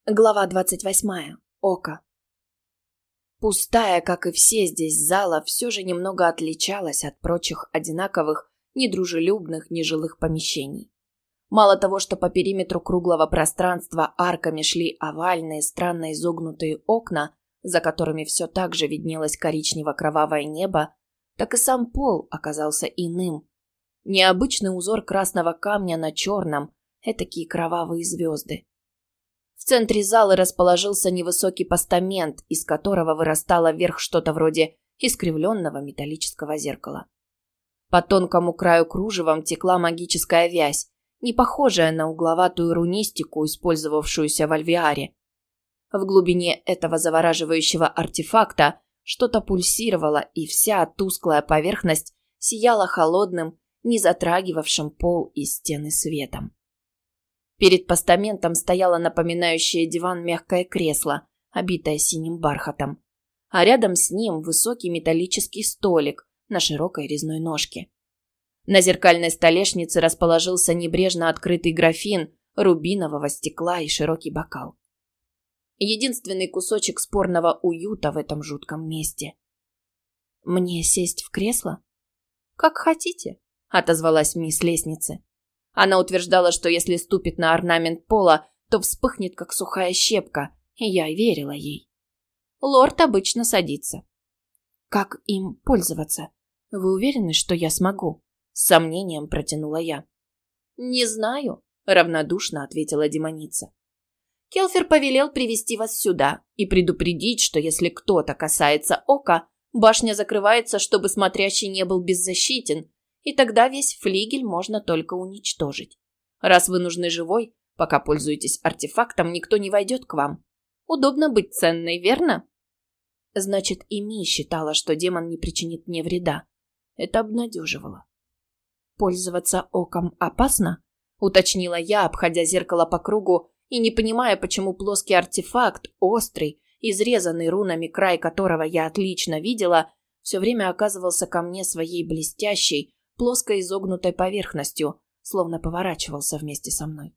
Глава 28. Око. Пустая, как и все здесь зала, все же немного отличалась от прочих одинаковых, недружелюбных, нежилых помещений. Мало того, что по периметру круглого пространства арками шли овальные, странно изогнутые окна, за которыми все так же виднелось коричнево-кровавое небо, так и сам пол оказался иным. Необычный узор красного камня на черном, этакие кровавые звезды. В центре зала расположился невысокий постамент, из которого вырастало вверх что-то вроде искривленного металлического зеркала. По тонкому краю кружевом текла магическая вязь, не похожая на угловатую рунистику, использовавшуюся в Альвиаре. В глубине этого завораживающего артефакта что-то пульсировало, и вся тусклая поверхность сияла холодным, не затрагивавшим пол и стены светом. Перед постаментом стояло напоминающее диван мягкое кресло, обитое синим бархатом, а рядом с ним высокий металлический столик на широкой резной ножке. На зеркальной столешнице расположился небрежно открытый графин рубинового стекла и широкий бокал. Единственный кусочек спорного уюта в этом жутком месте. «Мне сесть в кресло?» «Как хотите», — отозвалась мисс лестницы. Она утверждала, что если ступит на орнамент пола, то вспыхнет, как сухая щепка, и я верила ей. Лорд обычно садится. «Как им пользоваться? Вы уверены, что я смогу?» С сомнением протянула я. «Не знаю», — равнодушно ответила демоница. «Келфер повелел привести вас сюда и предупредить, что если кто-то касается ока, башня закрывается, чтобы смотрящий не был беззащитен, и тогда весь флигель можно только уничтожить. Раз вы нужны живой, пока пользуетесь артефактом, никто не войдет к вам. Удобно быть ценной, верно?» Значит, и Ми считала, что демон не причинит мне вреда. Это обнадеживало. «Пользоваться оком опасно?» — уточнила я, обходя зеркало по кругу и не понимая, почему плоский артефакт, острый, изрезанный рунами край которого я отлично видела, все время оказывался ко мне своей блестящей, плоско изогнутой поверхностью, словно поворачивался вместе со мной.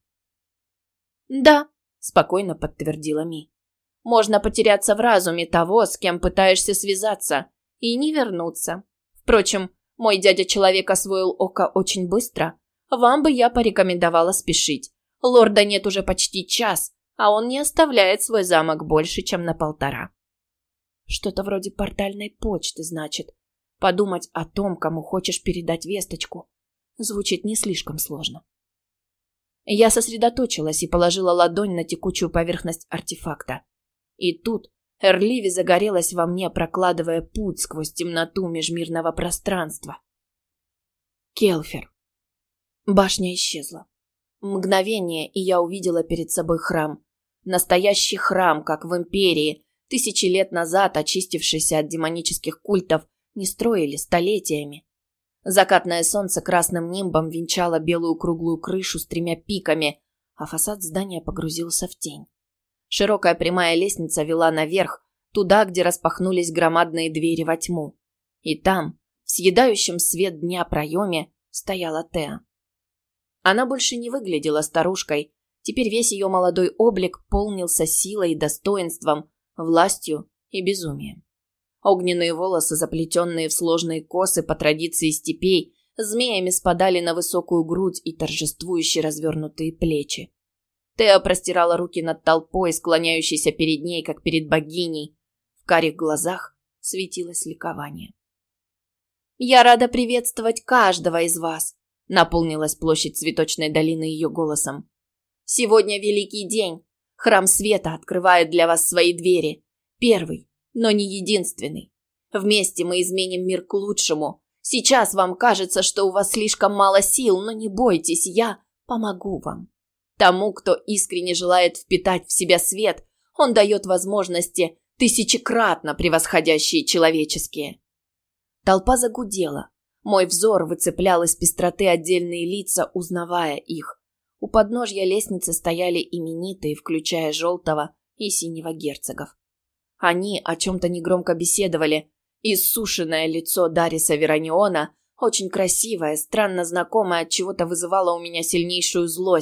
«Да», — спокойно подтвердила Ми. «Можно потеряться в разуме того, с кем пытаешься связаться, и не вернуться. Впрочем, мой дядя-человек освоил око очень быстро. Вам бы я порекомендовала спешить. Лорда нет уже почти час, а он не оставляет свой замок больше, чем на 1,5. Что-то вроде портальной почты, значит. Подумать о том, кому хочешь передать весточку, звучит не слишком сложно. Я сосредоточилась и положила ладонь на текучую поверхность артефакта. И тут Эрливи загорелась во мне, прокладывая путь сквозь темноту межмирного пространства. Келфер. Башня исчезла. Мгновение, и я увидела перед собой храм. Настоящий храм, как в Империи, 1000 лет назад очистившийся от демонических культов, не строили столетиями. Закатное солнце красным нимбом венчало белую круглую крышу с 3 пиками, а фасад здания погрузился в тень. Широкая прямая лестница вела наверх, туда, где распахнулись громадные двери во тьму. И там, в съедающем свет дня проеме, стояла Теа. Она больше не выглядела старушкой, теперь весь ее молодой облик полнился силой и достоинством, властью и безумием. Огненные волосы, заплетенные в сложные косы по традиции степей, змеями спадали на высокую грудь и торжествующе развернутые плечи. Теа простирала руки над толпой, склоняющейся перед ней, как перед богиней. В карих глазах светилось ликование. «Я рада приветствовать каждого из вас», — наполнилась площадь Цветочной долины ее голосом. «Сегодня великий день. Храм Света открывает для вас свои двери. Первый, но не единственный. Вместе мы изменим мир к лучшему. Сейчас вам кажется, что у вас слишком мало сил, но не бойтесь, я помогу вам. Тому, кто искренне желает впитать в себя свет, он дает возможности, тысячекратно превосходящие человеческие». Толпа загудела. Мой взор выцеплял из пестроты отдельные лица, узнавая их. У подножья лестницы стояли именитые, включая желтого и синего герцогов. Они о чем-то негромко беседовали. Иссушенное лицо Дариса Верониона, очень красивое, странно знакомое, отчего-то вызывало у меня сильнейшую злость,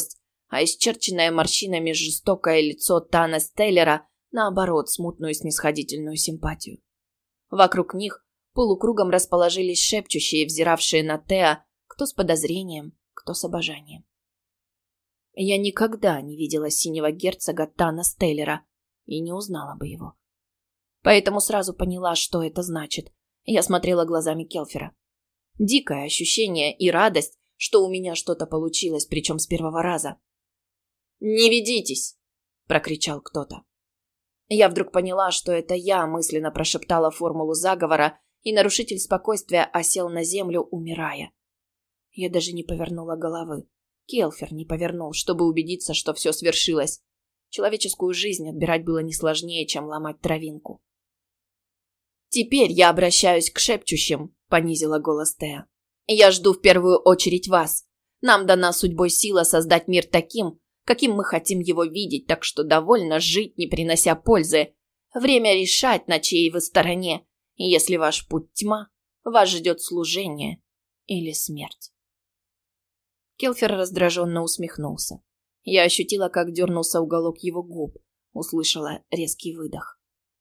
а исчерченное морщинами жестокое лицо Тана Стеллера, наоборот, смутную снисходительную симпатию. Вокруг них полукругом расположились шепчущие, взиравшие на Теа, кто с подозрением, кто с обожанием. Я никогда не видела синего герцога Тана Стеллера и не узнала бы его. Поэтому сразу поняла, что это значит. Я смотрела глазами Келфера. Дикое ощущение и радость, что у меня что-то получилось, причем с первого раза. «Не ведитесь!» – прокричал кто-то. Я вдруг поняла, что это я мысленно прошептала формулу заговора, и нарушитель спокойствия осел на землю, умирая. Я даже не повернула головы. Келфер не повернул, чтобы убедиться, что все свершилось. Человеческую жизнь отбирать было не сложнее, чем ломать травинку. «Теперь я обращаюсь к шепчущим», — понизила голос Теа. «Я жду в первую очередь вас. Нам дана судьбой сила создать мир таким, каким мы хотим его видеть, так что довольно жить, не принося пользы. Время решать, на чьей вы стороне. И если ваш путь тьма, вас ждет служение или смерть». Келфер раздраженно усмехнулся. Я ощутила, как дернулся уголок его губ, услышала резкий выдох.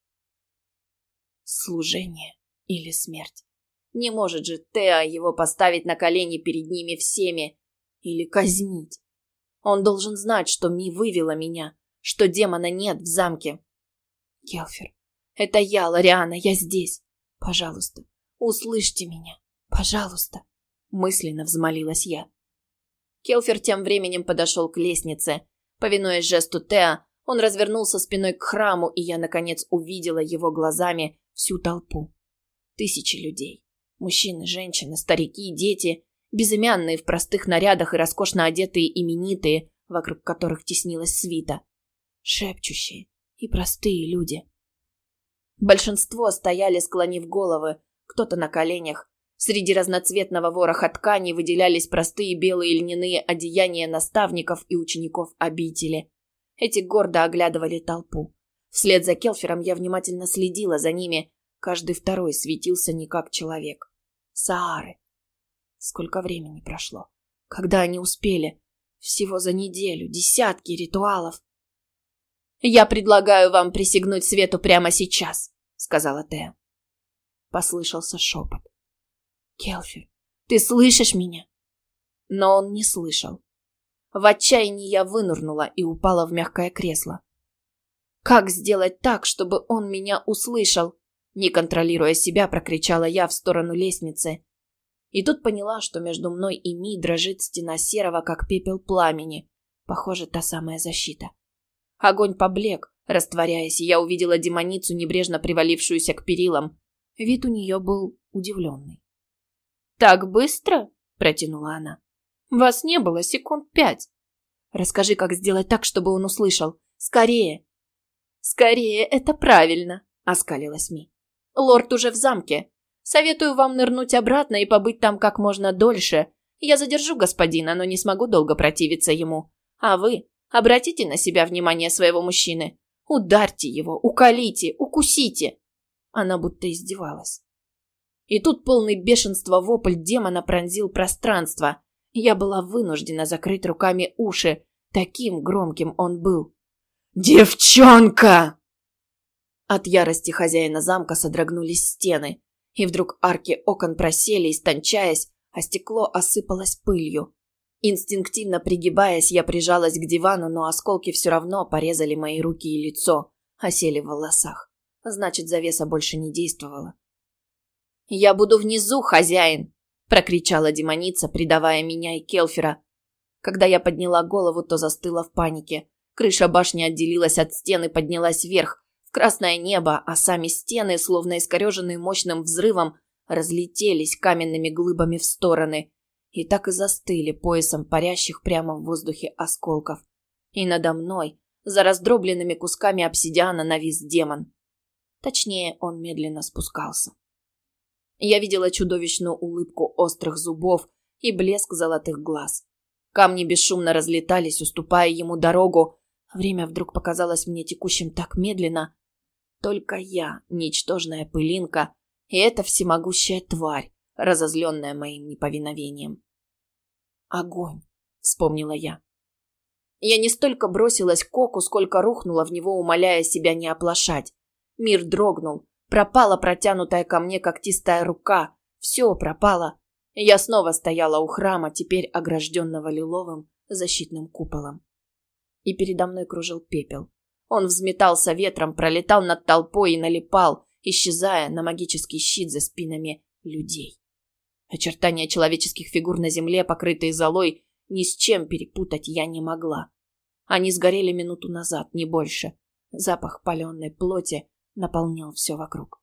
Служение или смерть. Не может же Теа его поставить на колени перед ними всеми или казнить. Он должен знать, что Ми вывела меня, что демона нет в замке. Келфер, это я, Лориана, я здесь. Пожалуйста, услышьте меня. Пожалуйста, мысленно взмолилась я. Келфер тем временем подошел к лестнице. Повинуясь жесту Теа, он развернулся спиной к храму, и я, наконец, увидела его глазами всю толпу. Тысячи людей. Мужчины, женщины, старики, дети, безымянные в простых нарядах и роскошно одетые именитые, вокруг которых теснилась свита. Шепчущие и простые люди. Большинство стояли, склонив головы, кто-то на коленях. Среди разноцветного вороха ткани выделялись простые белые льняные одеяния наставников и учеников обители. Эти гордо оглядывали толпу. Вслед за Келфером я внимательно следила за ними. Каждый второй светился не как человек. Саары. Сколько времени прошло? Когда они успели? Всего за неделю. Десятки ритуалов. «Я предлагаю вам присягнуть свету прямо сейчас», — сказала Теа. Послышался шепот. «Келфер, ты слышишь меня?» Но он не слышал. В отчаянии я вынырнула и упала в мягкое кресло. «Как сделать так, чтобы он меня услышал?» Не контролируя себя, прокричала я в сторону лестницы. И тут поняла, что между мной и Ми дрожит стена серого, как пепел пламени. Похоже, та самая защита. Огонь поблек, растворяясь, и я увидела демоницу, небрежно привалившуюся к перилам. Вид у нее был удивленный. «Так быстро?» – протянула она. «Вас не было секунд 5. Расскажи, как сделать так, чтобы он услышал. Скорее!» «Скорее, это правильно!» – оскалилась Ми. «Лорд уже в замке. Советую вам нырнуть обратно и побыть там как можно дольше. Я задержу господина, но не смогу долго противиться ему. А вы обратите на себя внимание своего мужчины. Ударьте его, уколите, укусите!» Она будто издевалась. И тут полный бешенства вопль демона пронзил пространство. Я была вынуждена закрыть руками уши. Таким громким он был. «Девчонка!» От ярости хозяина замка содрогнулись стены. И вдруг арки окон просели, истончаясь, а стекло осыпалось пылью. Инстинктивно пригибаясь, я прижалась к дивану, но осколки все равно порезали мои руки и лицо, осели в волосах. Значит, завеса больше не действовала. «Я буду внизу, хозяин!» – прокричала демоница, предавая меня и Келфера. Когда я подняла голову, то застыла в панике. Крыша башни отделилась от стен и поднялась вверх, в красное небо, а сами стены, словно искореженные мощным взрывом, разлетелись каменными глыбами в стороны и так и застыли поясом парящих прямо в воздухе осколков. И надо мной, за раздробленными кусками обсидиана, навис демон. Точнее, он медленно спускался. Я видела чудовищную улыбку острых зубов и блеск золотых глаз. Камни бесшумно разлетались, уступая ему дорогу. Время вдруг показалось мне текущим так медленно. Только я, ничтожная пылинка, и эта всемогущая тварь, разозленная моим неповиновением. «Огонь!» — вспомнила я. Я не столько бросилась к Оку, сколько рухнула в него, умоляя себя не оплошать. Мир дрогнул. Пропала протянутая ко мне когтистая рука. Все пропало. Я снова стояла у храма, теперь огражденного лиловым защитным куполом. И передо мной кружил пепел. Он взметался ветром, пролетал над толпой и налипал, исчезая на магический щит за спинами людей. Очертания человеческих фигур на земле, покрытые золой, ни с чем перепутать я не могла. Они сгорели минуту назад, не больше. Запах паленой плоти наполнял все вокруг.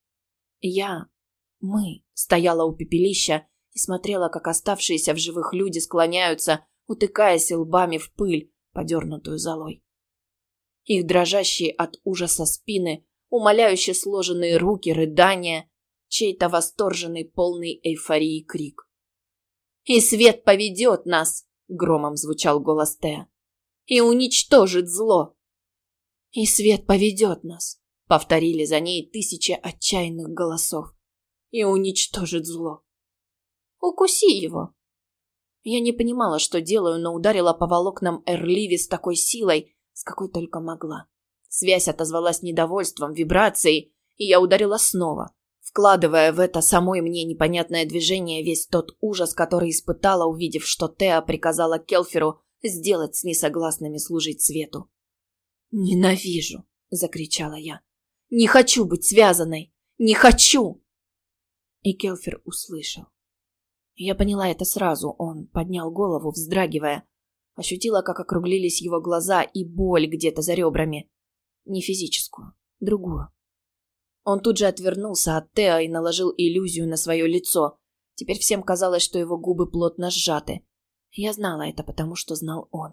Мы стояла у пепелища и смотрела, как оставшиеся в живых люди склоняются, утыкаясь лбами в пыль, подернутую золой. Их дрожащие от ужаса спины, умоляюще сложенные руки, рыдания, чей-то восторженный, полный эйфории крик. «И свет поведет нас!» — громом звучал голос Теа. «И уничтожит зло!» «И свет поведет нас!» — повторили за ней тысячи отчаянных голосов. «И уничтожит зло!» «Укуси его!» Я не понимала, что делаю, но ударила по волокнам Эрливи с такой силой, с какой только могла. Связь отозвалась недовольством, вибрацией, и я ударила снова, вкладывая в это самой мне непонятное движение весь тот ужас, который испытала, увидев, что Теа приказала Келферу сделать с несогласными служить свету. «Ненавижу!» — закричала я. «Не хочу быть связанной! Не хочу!» И Келфер услышал. Я поняла это сразу. Он поднял голову, вздрагивая. Ощутила, как округлились его глаза и боль где-то за ребрами. Не физическую, другую. Он тут же отвернулся от Теа и наложил иллюзию на свое лицо. Теперь всем казалось, что его губы плотно сжаты. Я знала это, потому что знал он.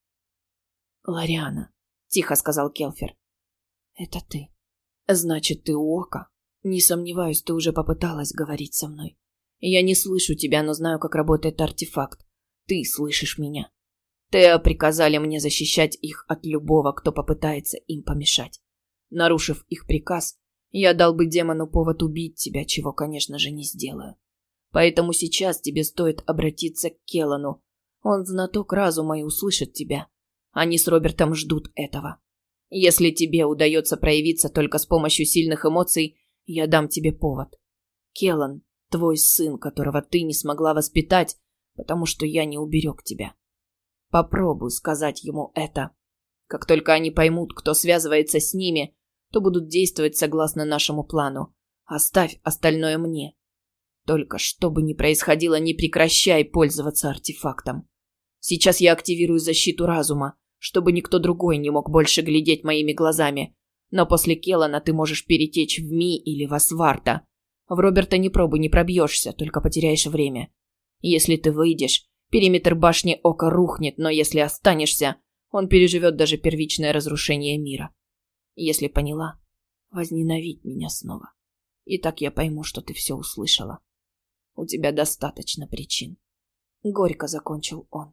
«Лориана», — тихо сказал Келфер. «Это ты. Значит, ты у Ока. Не сомневаюсь, ты уже попыталась говорить со мной. Я не слышу тебя, но знаю, как работает артефакт. Ты слышишь меня. Теа приказали мне защищать их от любого, кто попытается им помешать. Нарушив их приказ, я дал бы демону повод убить тебя, чего, конечно же, не сделаю. Поэтому сейчас тебе стоит обратиться к Келлану. Он знаток разума и услышит тебя. Они с Робертом ждут этого. Если тебе удается проявиться только с помощью сильных эмоций, я дам тебе повод. Келлан — твой сын, которого ты не смогла воспитать, потому что я не уберег тебя. Попробуй сказать ему это. Как только они поймут, кто связывается с ними, то будут действовать согласно нашему плану. Оставь остальное мне. Только что бы ни происходило, не прекращай пользоваться артефактом. Сейчас я активирую защиту разума, чтобы никто другой не мог больше глядеть моими глазами. Но после Келлана ты можешь перетечь в Ми или в Асварта. В Роберта не пробуй, не пробьешься, только потеряешь время. Если ты выйдешь, периметр башни Ока рухнет, но если останешься, он переживет даже первичное разрушение мира. Если поняла, возненавидь меня снова. И так я пойму, что ты все услышала. У тебя достаточно причин. Горько закончил он.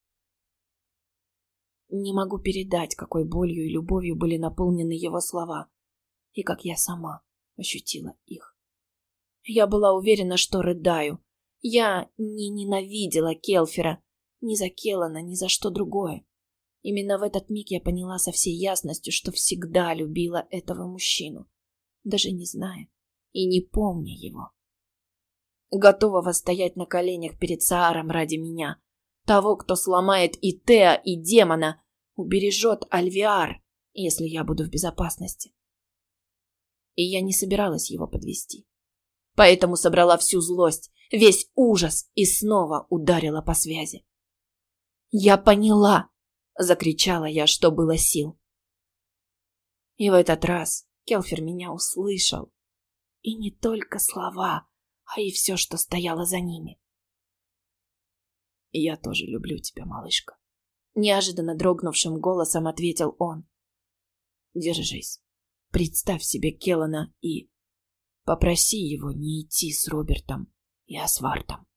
Не могу передать, какой болью и любовью были наполнены его слова, и как я сама ощутила их. Я была уверена, что рыдаю. Я не ненавидела Келфера, ни за Келлана, ни за что другое. Именно в этот миг я поняла со всей ясностью, что всегда любила этого мужчину, даже не зная и не помня его. Готова восстоять на коленях перед Сааром ради меня, того, кто сломает и Теа, и демона, убережет Альвиар, если я буду в безопасности. И я не собиралась его подвести. Поэтому собрала всю злость, весь ужас и снова ударила по связи. «Я поняла!» — закричала я, что было сил. И в этот раз Келфер меня услышал. И не только слова, а и все, что стояло за ними. «Я тоже люблю тебя, малышка», — неожиданно дрогнувшим голосом ответил он. «Держись. Представь себе Келлана и попроси его не идти с Робертом и Асвартом».